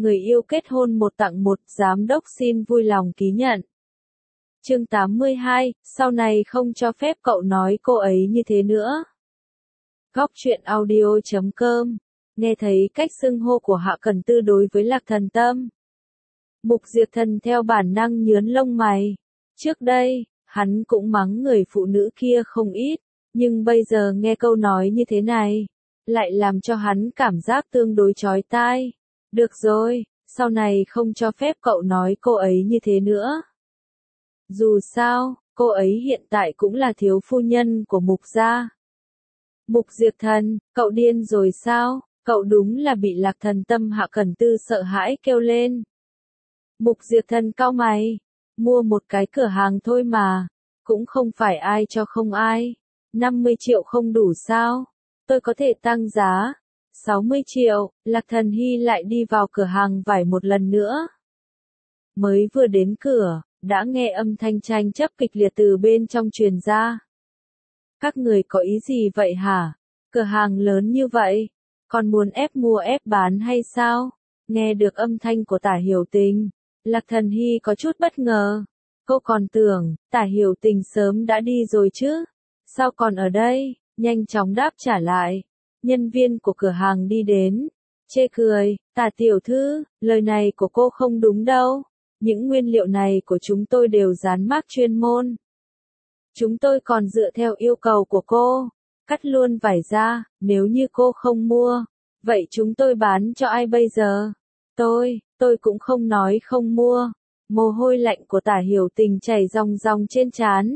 người yêu kết hôn 1 tặng 1, giám đốc xin vui lòng ký nhận. Chương 82, sau này không cho phép cậu nói cô ấy như thế nữa. Góc truyện audio.com. Nghe thấy cách xưng hô của Hạ Cẩn Tư đối với Lạc Thần Tâm, Mục Diệp Thần theo bản năng nhướng lông mày. Trước đây, hắn cũng mắng người phụ nữ kia không ít, nhưng bây giờ nghe câu nói như thế này, lại làm cho hắn cảm giác tương đối chói tai. Được rồi, sau này không cho phép cậu nói cô ấy như thế nữa. Dù sao, cô ấy hiện tại cũng là thiếu phu nhân của Mục gia. Mục Diệp Thần, cậu điên rồi sao? Cậu đúng là bị Lạc Thần Tâm Hạ Cẩn Tư sợ hãi kêu lên. Mục Diệp Thần cau mày, mua một cái cửa hàng thôi mà, cũng không phải ai cho không ai. 50 triệu không đủ sao? Tôi có thể tăng giá. 60 triệu, Lạc Thần Hy lại đi vào cửa hàng vải một lần nữa. Mới vừa đến cửa, đã nghe âm thanh tranh chấp kịch liệt từ bên trong truyền ra. Các người có ý gì vậy hả? Cửa hàng lớn như vậy, còn muốn ép mua ép bán hay sao? Nghe được âm thanh của Tả Hiểu Tình, Lạc Thần Hy có chút bất ngờ. Cô còn tưởng, Tả Hiểu Tình sớm đã đi rồi chứ? Sao còn ở đây? Nhanh chóng đáp trả lại. Nhân viên của cửa hàng đi đến, chê cười, Tả tiểu thư, lời này của cô không đúng đâu. Những nguyên liệu này của chúng tôi đều dán mác chuyên môn. Chúng tôi còn dựa theo yêu cầu của cô, cắt luôn vải ra, nếu như cô không mua, vậy chúng tôi bán cho ai bây giờ? Tôi cũng không nói không mua. Mồ hôi lạnh của Tả Hiểu Tình chảy ròng ròng trên trán.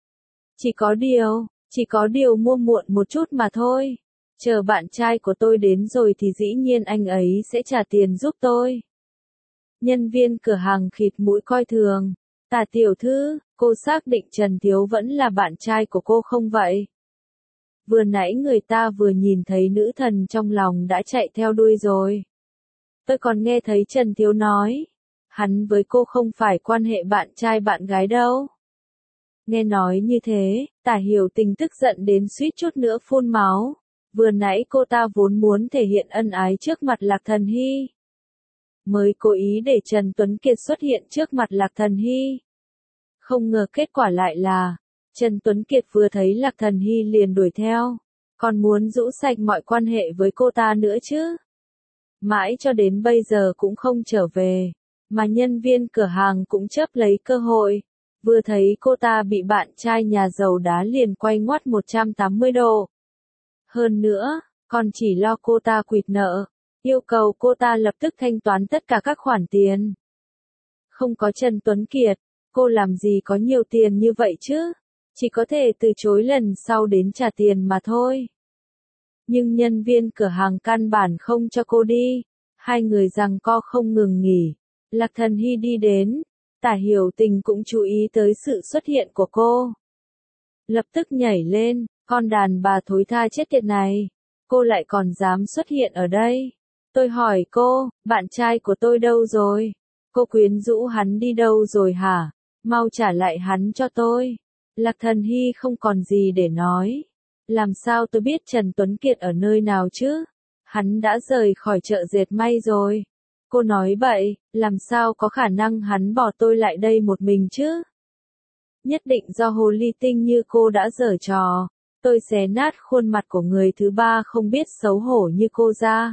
Chỉ có điều mua muộn một chút mà thôi. Chờ bạn trai của tôi đến rồi thì dĩ nhiên anh ấy sẽ trả tiền giúp tôi. Nhân viên cửa hàng khịt mũi coi thường. Tả tiểu thư, cô xác định Trần Thiếu vẫn là bạn trai của cô không vậy? Vừa nãy người ta vừa nhìn thấy nữ thần trong lòng đã chạy theo đuôi rồi. Tôi còn nghe thấy Trần Thiếu nói, hắn với cô không phải quan hệ bạn trai bạn gái đâu. Nghe nói như thế, Tả Hiểu Tình tức giận đến suýt chút nữa phun máu. Vừa nãy cô ta vốn muốn thể hiện ân ái trước mặt Lạc Thần Hy, mới cố ý để Trần Tuấn Kiệt xuất hiện trước mặt Lạc Thần Hy. Không ngờ kết quả lại là, Trần Tuấn Kiệt vừa thấy Lạc Thần Hy liền đuổi theo, còn muốn rũ sạch mọi quan hệ với cô ta nữa chứ. Mãi cho đến bây giờ cũng không trở về, mà nhân viên cửa hàng cũng chớp lấy cơ hội, vừa thấy cô ta bị bạn trai nhà giàu đá liền quay ngoắt 180 độ. Hơn nữa, còn chỉ lo cô ta quỵt nợ, yêu cầu cô ta lập tức thanh toán tất cả các khoản tiền. Không có Trần Tuấn Kiệt, cô làm gì có nhiều tiền như vậy chứ? Chỉ có thể từ chối lần sau đến trả tiền mà thôi. Nhưng nhân viên cửa hàng căn bản không cho cô đi. Hai người giằng co không ngừng nghỉ. Lạc Thần Hy đi đến. Tả Hiểu Tình cũng chú ý tới sự xuất hiện của cô. Lập tức nhảy lên, con đàn bà thối tha chết tiệt này. Cô lại còn dám xuất hiện ở đây. Tôi hỏi cô, bạn trai của tôi đâu rồi? Cô quyến rũ hắn đi đâu rồi hả? Mau trả lại hắn cho tôi. Lạc Thần Hy không còn gì để nói. Làm sao tôi biết Trần Tuấn Kiệt ở nơi nào chứ? Hắn đã rời khỏi chợ dệt may rồi. Cô nói bậy, làm sao có khả năng hắn bỏ tôi lại đây một mình chứ? Nhất định do hồ ly tinh như cô đã giở trò. Tôi xé nát khuôn mặt của người thứ ba không biết xấu hổ như cô ra.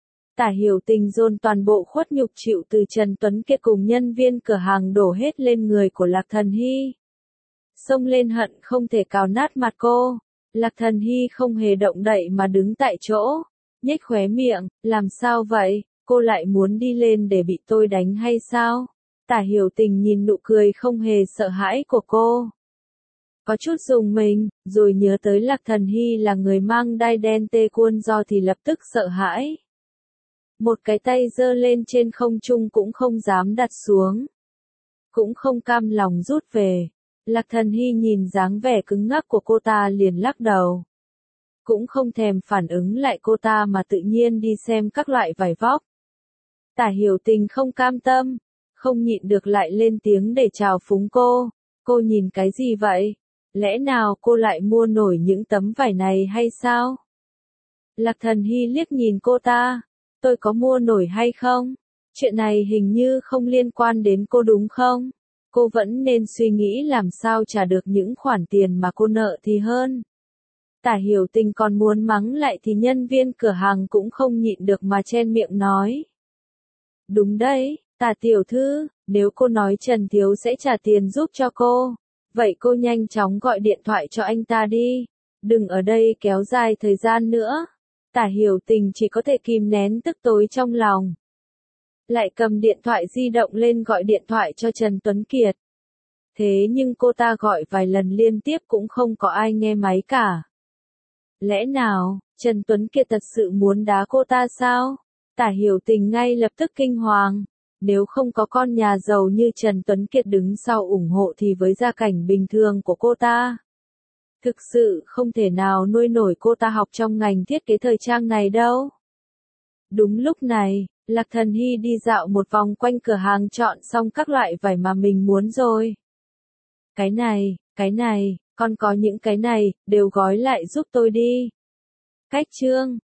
Tả Hiểu Tình dồn toàn bộ khuất nhục chịu từ Trần Tuấn Kiệt cùng nhân viên cửa hàng đổ hết lên người của Lạc Thần Hy. Xông lên hận không thể cào nát mặt cô. Lạc Thần Hy không hề động đậy mà đứng tại chỗ, nhếch khóe miệng, làm sao vậy, cô lại muốn đi lên để bị tôi đánh hay sao? Tả Hiểu Tình nhìn nụ cười không hề sợ hãi của cô. Có chút rùng mình, rồi nhớ tới Lạc Thần Hy là người mang đai đen tê cuôn do thì lập tức sợ hãi. Một cái tay giơ lên trên không trung cũng không dám đặt xuống. Cũng không cam lòng rút về. Lạc Thần Hy nhìn dáng vẻ cứng ngắc của cô ta liền lắc đầu. Cũng không thèm phản ứng lại cô ta mà tự nhiên đi xem các loại vải vóc. Tả Hiểu Tình không cam tâm, không nhịn được lại lên tiếng để chào phúng cô. Cô nhìn cái gì vậy? Lẽ nào cô lại mua nổi những tấm vải này hay sao? Lạc Thần Hy liếc nhìn cô ta. Tôi có mua nổi hay không? Chuyện này hình như không liên quan đến cô đúng không? Cô vẫn nên suy nghĩ làm sao trả được những khoản tiền mà cô nợ thì hơn. Tả Hiểu Tình còn muốn mắng lại thì nhân viên cửa hàng cũng không nhịn được mà chen miệng nói. Đúng đấy, Tả tiểu thư, nếu cô nói Trần Thiếu sẽ trả tiền giúp cho cô, vậy cô nhanh chóng gọi điện thoại cho anh ta đi. Đừng ở đây kéo dài thời gian nữa. Tả Hiểu Tình chỉ có thể kìm nén tức tối trong lòng. Lại cầm điện thoại di động lên gọi điện thoại cho Trần Tuấn Kiệt. Thế nhưng cô ta gọi vài lần liên tiếp cũng không có ai nghe máy cả. Lẽ nào, Trần Tuấn Kiệt thật sự muốn đá cô ta sao? Tả Hiểu Tình ngay lập tức kinh hoàng. Nếu không có con nhà giàu như Trần Tuấn Kiệt đứng sau ủng hộ thì với gia cảnh bình thường của cô ta, thực sự không thể nào nuôi nổi cô ta học trong ngành thiết kế thời trang này đâu. Đúng lúc này, Lạc Thần Hy đi dạo một vòng quanh cửa hàng chọn xong các loại vải mà mình muốn rồi. Cái này, còn có những cái này, đều gói lại giúp tôi đi. Cách chương